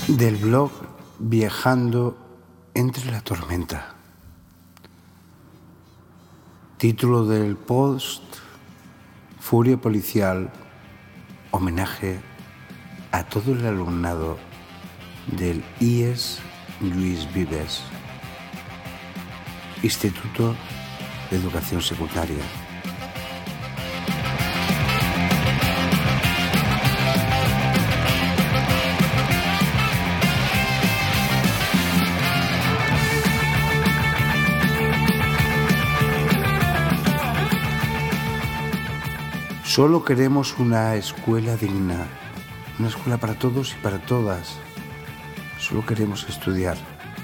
del blog Viajando entre la tormenta. Título del post: Furia policial, homenaje a todo el alumnado del IES Lluís Vives, Instituto de Educación Secundaria. Solo queremos una escuela digna, una escuela para todos y para todas. Solo queremos estudiar.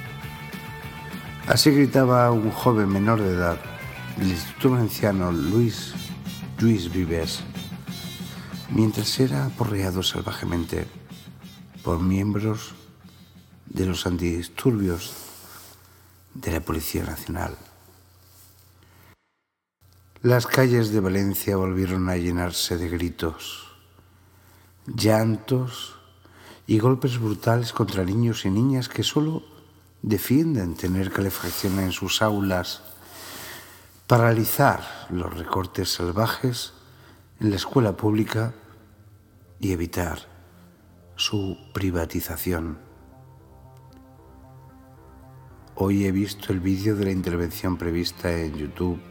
Así gritaba un joven menor de edad del Instituto Valenciano Lluís Vives, mientras era aporreado salvajemente por miembros de los antidisturbios de la Policía Nacional. Las calles de Valencia volvieron a llenarse de gritos, llantos y golpes brutales contra niños y niñas que solo defienden tener calefacción en sus aulas, paralizar los recortes salvajes en la escuela pública y evitar su privatización. Hoy he visto el vídeo de la intervención prevista en YouTube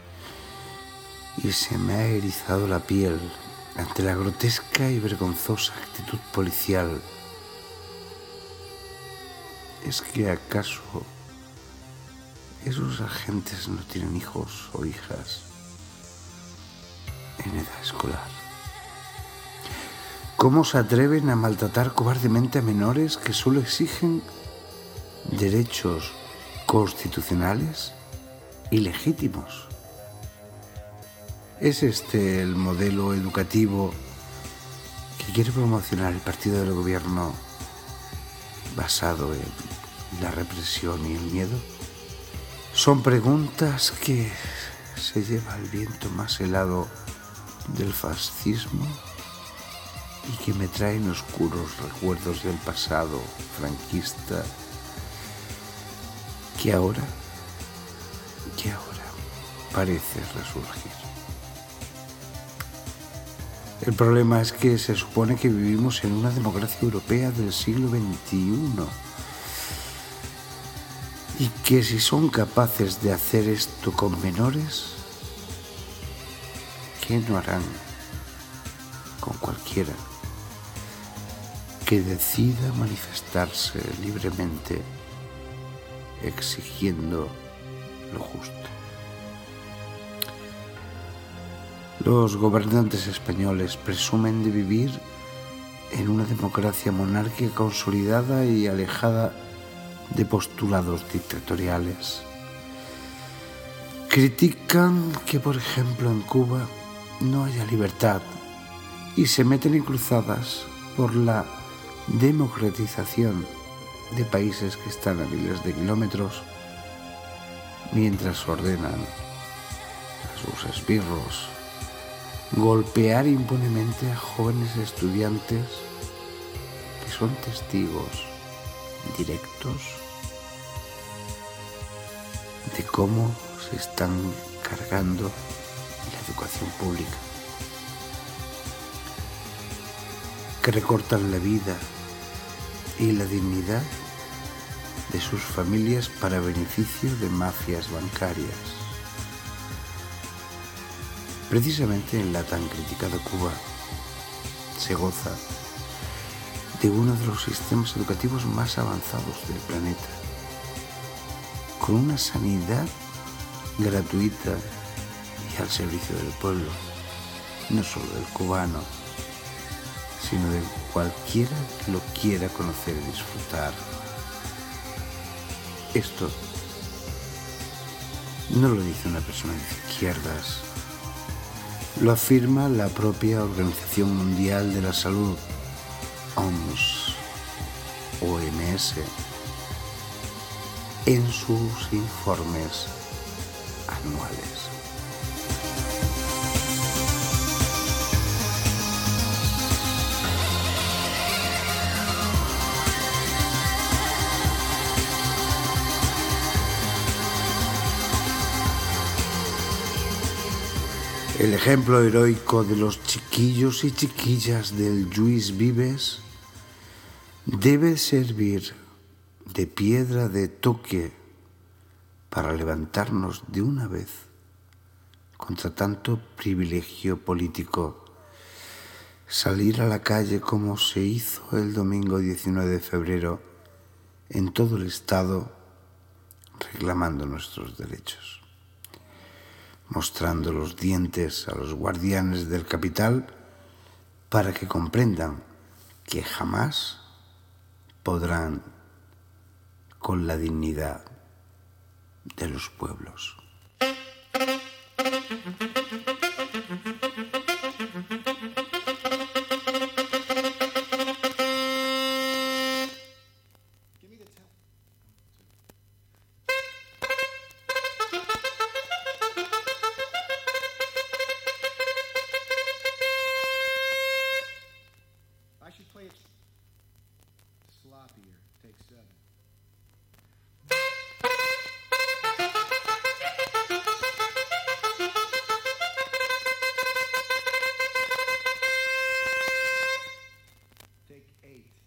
y se me ha erizado la piel ante la grotesca y vergonzosa actitud policial. ¿Es que acaso esos agentes no tienen hijos o hijas en edad escolar? ¿Cómo se atreven a maltratar cobardemente a menores que solo exigen derechos constitucionales y legítimos? ¿Es este el modelo educativo que quiere promocionar el partido del gobierno basado en la represión y el miedo? Son preguntas que se lleva el viento más helado del fascismo y que me traen oscuros recuerdos del pasado franquista que ahora parece resurgir. El problema es que se supone que vivimos en una democracia europea del siglo XXI y que si son capaces de hacer esto con menores, ¿qué no harán con cualquiera que decida manifestarse libremente exigiendo lo justo? Los gobernantes españoles presumen de vivir en una democracia monárquica consolidada y alejada de postulados dictatoriales. Critican que, por ejemplo, en Cuba no haya libertad y se meten en cruzadas por la democratización de países que están a miles de kilómetros, mientras ordenan a sus esbirros golpear impunemente a jóvenes estudiantes que son testigos directos de cómo se están cargando la educación pública, que recortan la vida y la dignidad de sus familias para beneficio de mafias bancarias. Precisamente en la tan criticada Cuba se goza de uno de los sistemas educativos más avanzados del planeta, con una sanidad gratuita y al servicio del pueblo, no solo del cubano, sino de cualquiera que lo quiera conocer y disfrutar. Esto no lo dice una persona de izquierdas, lo afirma la propia Organización Mundial de la Salud, OMS, en sus informes anuales. El ejemplo heroico de los chiquillos y chiquillas del Lluís Vives debe servir de piedra de toque para levantarnos de una vez contra tanto privilegio político, salir a la calle como se hizo el domingo 19 de febrero en todo el Estado reclamando nuestros derechos, mostrando los dientes a los guardianes del capital para que comprendan que jamás podrán con la dignidad de los pueblos. Sloppier. Take 7. Take 8.